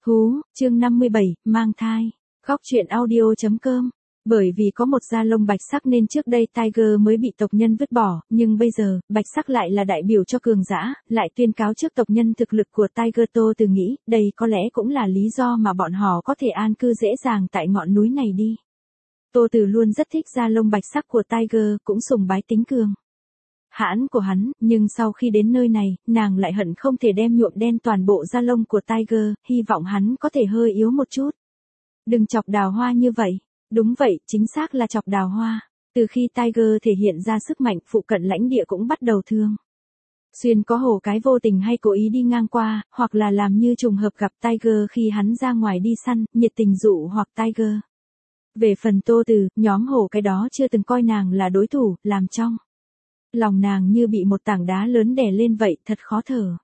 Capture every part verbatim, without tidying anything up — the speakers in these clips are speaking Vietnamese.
Hú, chương năm mươi bảy, mang thai. Góc truyện audio chấm com. Bởi vì có một da lông bạch sắc nên trước đây Tiger mới bị tộc nhân vứt bỏ, nhưng bây giờ, bạch sắc lại là đại biểu cho cường dã, lại tuyên cáo trước tộc nhân thực lực của Tiger. Tô Từ nghĩ, đây có lẽ cũng là lý do mà bọn họ có thể an cư dễ dàng tại ngọn núi này đi. Tô Từ luôn rất thích da lông bạch sắc của Tiger, cũng sùng bái tính cường hãn của hắn, nhưng sau khi đến nơi này, nàng lại hận không thể đem nhuộm đen toàn bộ da lông của Tiger, hy vọng hắn có thể hơi yếu một chút. Đừng chọc đào hoa như vậy. Đúng vậy, chính xác là chọc đào hoa. Từ khi Tiger thể hiện ra sức mạnh, phụ cận lãnh địa cũng bắt đầu thương. Xuyên có hổ cái vô tình hay cố ý đi ngang qua, hoặc là làm như trùng hợp gặp Tiger khi hắn ra ngoài đi săn, nhiệt tình dụ hoặc Tiger. Về phần Tô Từ, nhóm hổ cái đó chưa từng coi nàng là đối thủ, làm trong lòng nàng như bị một tảng đá lớn đè lên vậy, thật khó thở.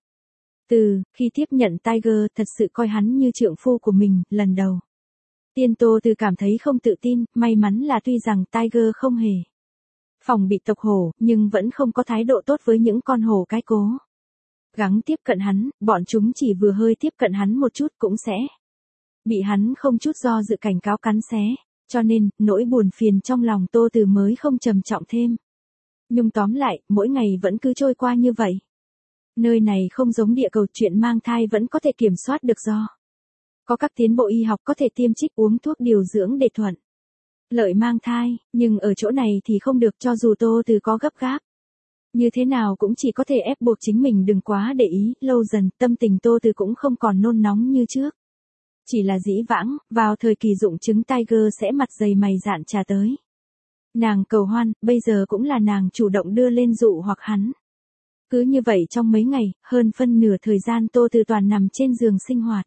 Từ khi tiếp nhận Tiger, thật sự coi hắn như trượng phu của mình, lần đầu tiên Tô Từ cảm thấy không tự tin, may mắn là tuy rằng Tiger không hề phòng bị tộc hổ, nhưng vẫn không có thái độ tốt với những con hổ cái cố gắng tiếp cận hắn, bọn chúng chỉ vừa hơi tiếp cận hắn một chút cũng sẽ bị hắn không chút do dự cảnh cáo cắn xé, cho nên, nỗi buồn phiền trong lòng Tô Từ mới không trầm trọng thêm. Nhưng tóm lại, mỗi ngày vẫn cứ trôi qua như vậy. Nơi này không giống địa cầu, chuyện mang thai vẫn có thể kiểm soát được do có các tiến bộ y học có thể tiêm trích uống thuốc điều dưỡng để thuận lợi mang thai, nhưng ở chỗ này thì không được, cho dù Tô Từ có gấp gáp như thế nào cũng chỉ có thể ép buộc chính mình đừng quá để ý, lâu dần, tâm tình Tô Từ cũng không còn nôn nóng như trước. Chỉ là dĩ vãng, vào thời kỳ dụng trứng Tiger sẽ mặt dày mày dạn trà tới. Nàng cầu hoan, bây giờ cũng là nàng chủ động đưa lên dụ hoặc hắn. Cứ như vậy trong mấy ngày, hơn phân nửa thời gian Tô Từ toàn nằm trên giường sinh hoạt.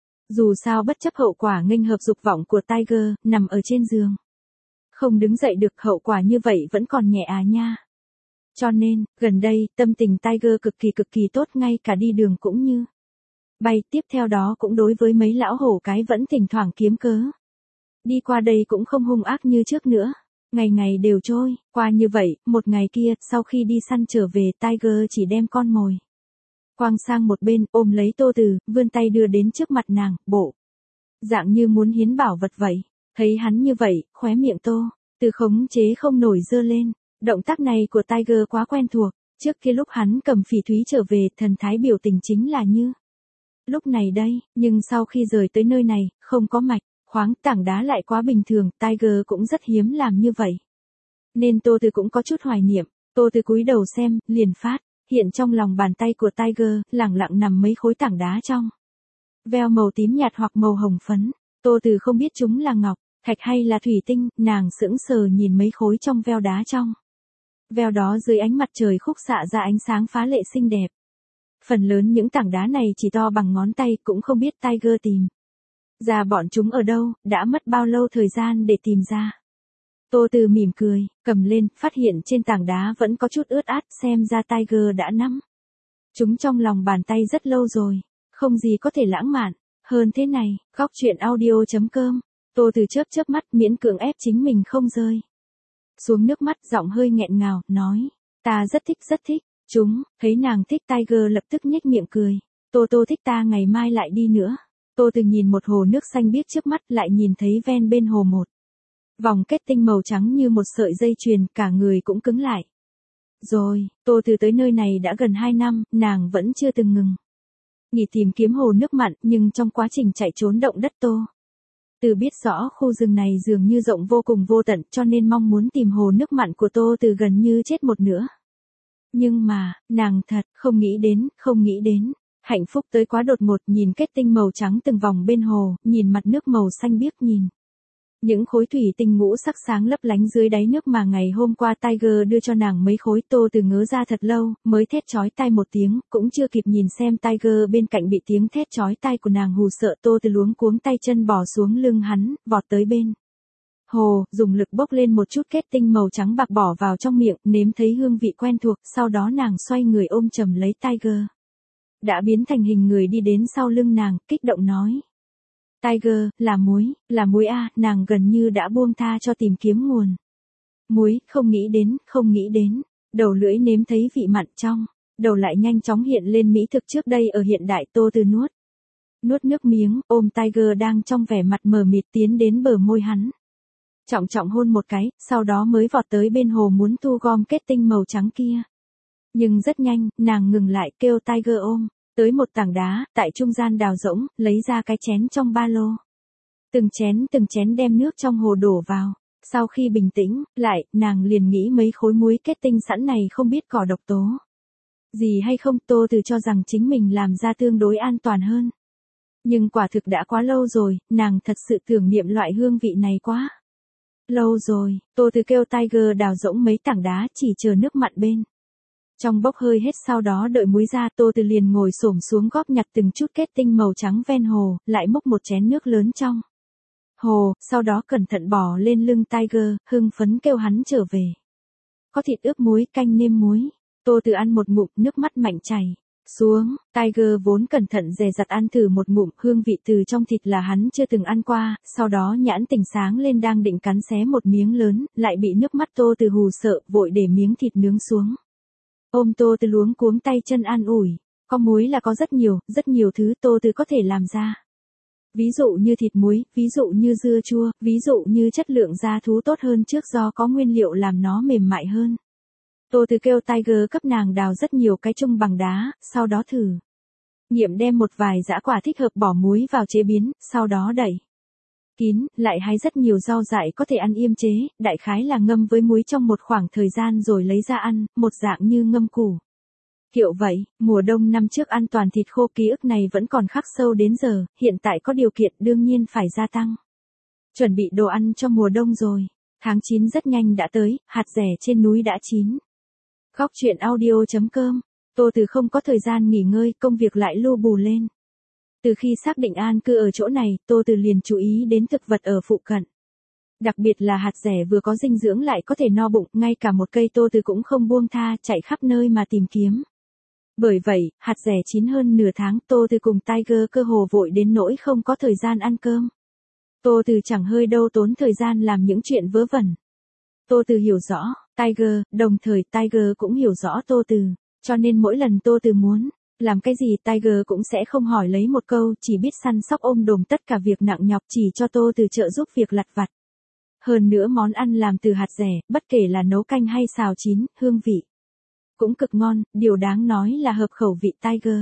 Dù sao bất chấp hậu quả nghênh hợp dục vọng của Tiger, nằm ở trên giường. Không đứng dậy được, hậu quả như vậy vẫn còn nhẹ à nha. Cho nên, gần đây, tâm tình Tiger cực kỳ cực kỳ tốt, ngay cả đi đường cũng như bay, tiếp theo đó cũng đối với mấy lão hổ cái vẫn thỉnh thoảng kiếm cớ đi qua đây cũng không hung ác như trước nữa. Ngày ngày đều trôi qua như vậy, một ngày kia, sau khi đi săn trở về, Tiger chỉ đem con mồi quăng sang một bên, ôm lấy Tô Từ, vươn tay đưa đến trước mặt nàng, bộ dạng như muốn hiến bảo vật vậy. Thấy hắn như vậy, khóe miệng Tô Từ khống chế không nổi giơ lên. Động tác này của Tiger quá quen thuộc, trước kia lúc hắn cầm phỉ thúy trở về, thần thái biểu tình chính là như lúc này đây, nhưng sau khi rời tới nơi này, không có mạch khoáng, tảng đá lại quá bình thường, Tiger cũng rất hiếm làm như vậy. Nên Tô Từ cũng có chút hoài niệm. Tô Từ cúi đầu xem, liền phát hiện trong lòng bàn tay của Tiger, lẳng lặng nằm mấy khối tảng đá trong veo màu tím nhạt hoặc màu hồng phấn. Tô Từ không biết chúng là ngọc, thạch hay là thủy tinh, nàng sững sờ nhìn mấy khối trong veo đá trong veo đó dưới ánh mặt trời khúc xạ ra ánh sáng phá lệ xinh đẹp. Phần lớn những tảng đá này chỉ to bằng ngón tay, cũng không biết Tiger tìm ra bọn chúng ở đâu, đã mất bao lâu thời gian để tìm ra. Tô Từ mỉm cười, cầm lên, phát hiện trên tảng đá vẫn có chút ướt át, xem ra Tiger đã nắm chúng trong lòng bàn tay rất lâu rồi. Không gì có thể lãng mạn hơn thế này. Góc truyện audio chấm com. Tô Từ chớp chớp mắt, miễn cưỡng ép chính mình không rơi xuống nước mắt, giọng hơi nghẹn ngào, nói, ta rất thích rất thích chúng. Thấy nàng thích Tiger lập tức nhếch miệng cười. Tô Tô thích ta ngày mai lại đi nữa. Tô Từ nhìn một hồ nước xanh biếc trước mắt, lại nhìn thấy ven bên hồ một vòng kết tinh màu trắng như một sợi dây chuyền, cả người cũng cứng lại. Rồi, Tô Từ tới nơi này đã gần hai năm, nàng vẫn chưa từng ngừng nghỉ tìm kiếm hồ nước mặn, nhưng trong quá trình chạy trốn động đất Tô Từ biết rõ khu rừng này dường như rộng vô cùng vô tận, cho nên mong muốn tìm hồ nước mặn của Tô Từ gần như chết một nửa. Nhưng mà, nàng thật không nghĩ đến, không nghĩ đến. Hạnh phúc tới quá đột ngột, nhìn kết tinh màu trắng từng vòng bên hồ, nhìn mặt nước màu xanh biếc, nhìn những khối thủy tinh ngũ sắc sáng lấp lánh dưới đáy nước mà ngày hôm qua Tiger đưa cho nàng mấy khối. Tô Từ ngớ ra thật lâu, mới thét chói tai một tiếng, cũng chưa kịp nhìn xem Tiger bên cạnh bị tiếng thét chói tai của nàng hù sợ. Tô Từ luống cuống tay chân bò xuống lưng hắn, vọt tới bên hồ, dùng lực bốc lên một chút kết tinh màu trắng bạc bỏ vào trong miệng, nếm thấy hương vị quen thuộc, sau đó nàng xoay người ôm chầm lấy Tiger đã biến thành hình người đi đến sau lưng nàng, kích động nói. Tiger, là muối, là muối a. Nàng gần như đã buông tha cho tìm kiếm nguồn muối, không nghĩ đến, không nghĩ đến. Đầu lưỡi nếm thấy vị mặn trong đầu lại nhanh chóng hiện lên mỹ thực trước đây ở hiện đại. Tô Từ nuốt Nuốt nước miếng, ôm Tiger đang trong vẻ mặt mờ mịt tiến đến bờ môi hắn. Trọng trọng hôn một cái, sau đó mới vọt tới bên hồ muốn thu gom kết tinh màu trắng kia. Nhưng rất nhanh, nàng ngừng lại kêu Tiger ôm, tới một tảng đá, tại trung gian đào rỗng, lấy ra cái chén trong ba lô. Từng chén từng chén đem nước trong hồ đổ vào. Sau khi bình tĩnh, lại, nàng liền nghĩ mấy khối muối kết tinh sẵn này không biết có độc tố gì hay không. Tô Từ cho rằng chính mình làm ra tương đối an toàn hơn. Nhưng quả thực đã quá lâu rồi, nàng thật sự tưởng niệm loại hương vị này quá. Lâu rồi, Tô Từ kêu Tiger đào rỗng mấy tảng đá chỉ chờ nước mặn bên trong bốc hơi hết, sau đó đợi muối ra. Tô Từ liền ngồi xổm xuống góp nhặt từng chút kết tinh màu trắng ven hồ, lại múc một chén nước lớn trong hồ, sau đó cẩn thận bỏ lên lưng Tiger, hưng phấn kêu hắn trở về. Có thịt ướp muối, canh nêm muối. Tô Từ ăn một ngụm, nước mắt mạnh chảy xuống. Tiger vốn cẩn thận dè dặt ăn thử một ngụm, hương vị từ trong thịt là hắn chưa từng ăn qua, sau đó nhãn tỉnh sáng lên đang định cắn xé một miếng lớn, lại bị nước mắt Tô Từ hù sợ, vội để miếng thịt nướng xuống. Ôm Tô Từ luống cuống tay chân an ủi, có muối là có rất nhiều, rất nhiều thứ Tô Từ có thể làm ra. Ví dụ như thịt muối, ví dụ như dưa chua, ví dụ như chất lượng da thú tốt hơn trước do có nguyên liệu làm nó mềm mại hơn. Tô Từ kêu Tiger cấp nàng đào rất nhiều cái chung bằng đá, sau đó thử nghiệm đem một vài dã quả thích hợp bỏ muối vào chế biến, sau đó đậy kín, lại hái rất nhiều rau dại có thể ăn yêm chế, đại khái là ngâm với muối trong một khoảng thời gian rồi lấy ra ăn, một dạng như ngâm củ kiệu vậy. Mùa đông năm trước ăn toàn thịt khô, ký ức này vẫn còn khắc sâu đến giờ, hiện tại có điều kiện đương nhiên phải gia tăng. Chuẩn bị đồ ăn cho mùa đông rồi. Tháng chín rất nhanh đã tới, hạt dẻ trên núi đã chín. Góc truyện audio chấm com. Tô Từ không có thời gian nghỉ ngơi, công việc lại lu bù lên. Từ khi xác định an cư ở chỗ này, Tô Từ liền chú ý đến thực vật ở phụ cận. Đặc biệt là hạt dẻ vừa có dinh dưỡng lại có thể no bụng, ngay cả một cây Tô Từ cũng không buông tha, chạy khắp nơi mà tìm kiếm. Bởi vậy, hạt dẻ chín hơn nửa tháng, Tô Từ cùng Tiger cơ hồ vội đến nỗi không có thời gian ăn cơm. Tô Từ chẳng hơi đâu tốn thời gian làm những chuyện vớ vẩn. Tô Từ hiểu rõ Tiger, đồng thời Tiger cũng hiểu rõ Tô Từ, cho nên mỗi lần Tô Từ muốn làm cái gì Tiger cũng sẽ không hỏi lấy một câu, chỉ biết săn sóc ôm đồm tất cả việc nặng nhọc chỉ cho Tô Từ trợ giúp việc lặt vặt. Hơn nữa món ăn làm từ hạt dẻ, bất kể là nấu canh hay xào chín, hương vị cũng cực ngon, điều đáng nói là hợp khẩu vị Tiger.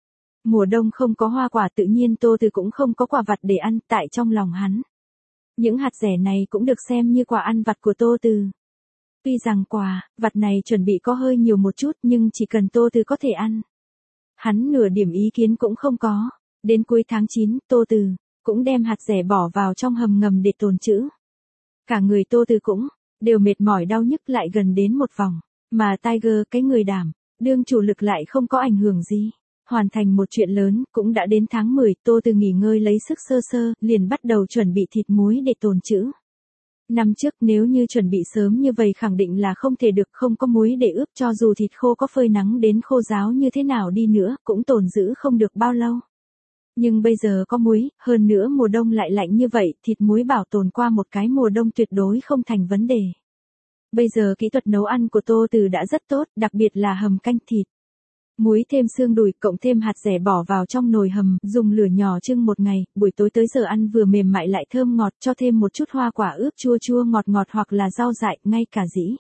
Mùa đông không có hoa quả tự nhiên Tô Từ cũng không có quà vặt để ăn, tại trong lòng hắn. Những hạt dẻ này cũng được xem như quà ăn vặt của Tô Từ. Tuy rằng quà vặt này chuẩn bị có hơi nhiều một chút nhưng chỉ cần Tô Từ có thể ăn, hắn nửa điểm ý kiến cũng không có. Đến cuối tháng chín, Tô Từ cũng đem hạt dẻ bỏ vào trong hầm ngầm để tồn trữ. Cả người Tô Từ cũng đều mệt mỏi đau nhức lại gần đến một vòng. Mà Tiger, cái người đảm đương chủ lực lại không có ảnh hưởng gì. Hoàn thành một chuyện lớn, cũng đã đến tháng mười, Tô Từ nghỉ ngơi lấy sức sơ sơ, liền bắt đầu chuẩn bị thịt muối để tồn trữ. Năm trước nếu như chuẩn bị sớm như vậy khẳng định là không thể được, không có muối để ướp cho dù thịt khô có phơi nắng đến khô ráo như thế nào đi nữa, cũng tồn giữ không được bao lâu. Nhưng bây giờ có muối, hơn nữa mùa đông lại lạnh như vậy, thịt muối bảo tồn qua một cái mùa đông tuyệt đối không thành vấn đề. Bây giờ kỹ thuật nấu ăn của Tô Từ đã rất tốt, đặc biệt là hầm canh thịt muối thêm xương đùi cộng thêm hạt dẻ bỏ vào trong nồi hầm, dùng lửa nhỏ chưng một ngày, buổi tối tới giờ ăn vừa mềm mại lại thơm ngọt, cho thêm một chút hoa quả ướp chua chua ngọt ngọt hoặc là rau dại, ngay cả dĩ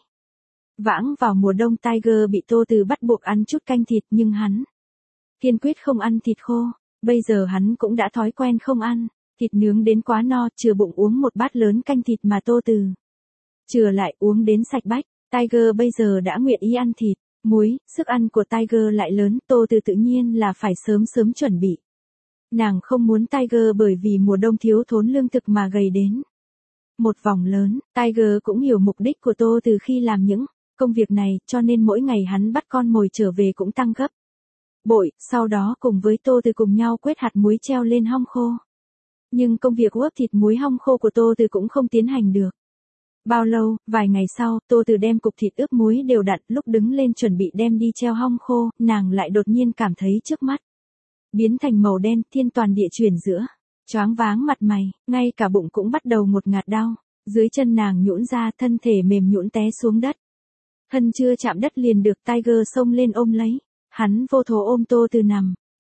vãng vào mùa đông Tiger bị Tô Từ bắt buộc ăn chút canh thịt nhưng hắn kiên quyết không ăn thịt khô. Bây giờ hắn cũng đã thói quen không ăn thịt nướng đến quá no, chừa bụng uống một bát lớn canh thịt mà Tô Từ chừa lại uống đến sạch bách. Tiger bây giờ đã nguyện ý ăn thịt muối, sức ăn của Tiger lại lớn, Tô Từ tự nhiên là phải sớm sớm chuẩn bị. Nàng không muốn Tiger bởi vì mùa đông thiếu thốn lương thực mà gầy đến một vòng lớn. Tiger cũng hiểu mục đích của Tô Từ khi làm những công việc này, cho nên mỗi ngày hắn bắt con mồi trở về cũng tăng gấp bội, sau đó cùng với Tô Từ cùng nhau quét hạt muối treo lên hong khô. Nhưng công việc ướp thịt muối hong khô của Tô Từ cũng không tiến hành được bao lâu. Vài ngày sau, Tô Từ đem cục thịt ướp muối đều đặn, lúc đứng lên chuẩn bị đem đi treo hong khô, nàng lại đột nhiên cảm thấy trước mắt biến thành màu đen, thiên toàn địa chuyển giữa, choáng váng mặt mày, ngay cả bụng cũng bắt đầu ngột ngạt đau. Dưới chân nàng nhũn ra, thân thể mềm nhũn té xuống đất. Thân chưa chạm đất liền được Tiger xông lên ôm lấy. Hắn vô thố ôm Tô Từ nằm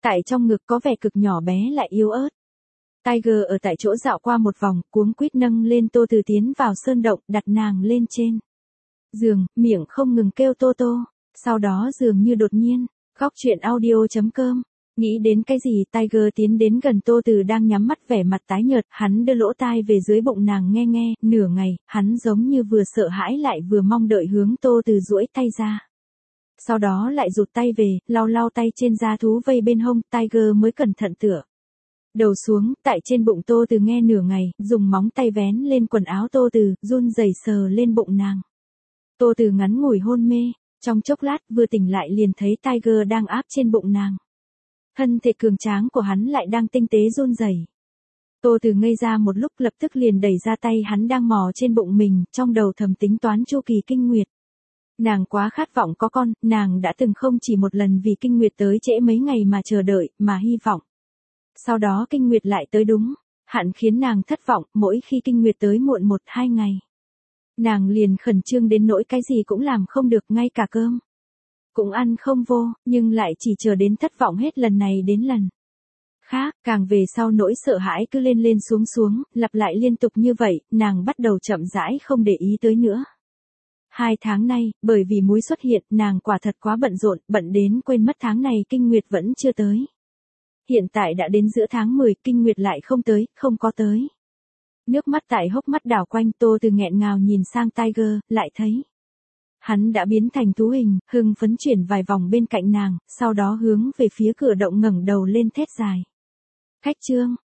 Tại trong ngực có vẻ cực nhỏ bé lại yếu ớt. Tiger ở tại chỗ dạo qua một vòng, cuống quýt nâng lên Tô Từ tiến vào sơn động, đặt nàng lên trên giường, miệng không ngừng kêu Tô Tô. Sau đó dường như đột nhiên, góc chuyện audio chấm com. Nghĩ đến cái gì, Tiger tiến đến gần Tô Từ đang nhắm mắt vẻ mặt tái nhợt, hắn đưa lỗ tai về dưới bụng nàng nghe nghe, nửa ngày, hắn giống như vừa sợ hãi lại vừa mong đợi hướng Tô Từ duỗi tay ra. Sau đó lại rụt tay về, lau lau tay trên da thú vây bên hông, Tiger mới cẩn thận tựa đầu xuống, tại trên bụng Tô Từ nghe nửa ngày, dùng móng tay vén lên quần áo Tô Từ, run rẩy sờ lên bụng nàng. Tô Từ ngắn ngủi hôn mê, trong chốc lát vừa tỉnh lại liền thấy Tiger đang áp trên bụng nàng. Thân thể cường tráng của hắn lại đang tinh tế run rẩy. Tô Từ ngây ra một lúc, lập tức liền đẩy ra tay hắn đang mò trên bụng mình, trong đầu thầm tính toán chu kỳ kinh nguyệt. Nàng quá khát vọng có con, nàng đã từng không chỉ một lần vì kinh nguyệt tới trễ mấy ngày mà chờ đợi, mà hy vọng. Sau đó kinh nguyệt lại tới đúng hạn khiến nàng thất vọng, mỗi khi kinh nguyệt tới muộn một hai ngày. Nàng liền khẩn trương đến nỗi cái gì cũng làm không được, ngay cả cơm cũng ăn không vô, nhưng lại chỉ chờ đến thất vọng hết lần này đến lần khác, càng về sau nỗi sợ hãi cứ lên lên xuống xuống, lặp lại liên tục như vậy, nàng bắt đầu chậm rãi không để ý tới nữa. Hai tháng nay, bởi vì múi xuất hiện, nàng quả thật quá bận rộn, bận đến quên mất tháng này kinh nguyệt vẫn chưa tới. Hiện tại đã đến giữa tháng mười, kinh nguyệt lại không tới, không có tới. Nước mắt tại hốc mắt đảo quanh, Tô Từ nghẹn ngào nhìn sang Tiger, lại thấy hắn đã biến thành thú hình, hưng phấn chuyển vài vòng bên cạnh nàng, sau đó hướng về phía cửa động ngẩng đầu lên thét dài. Khách trương,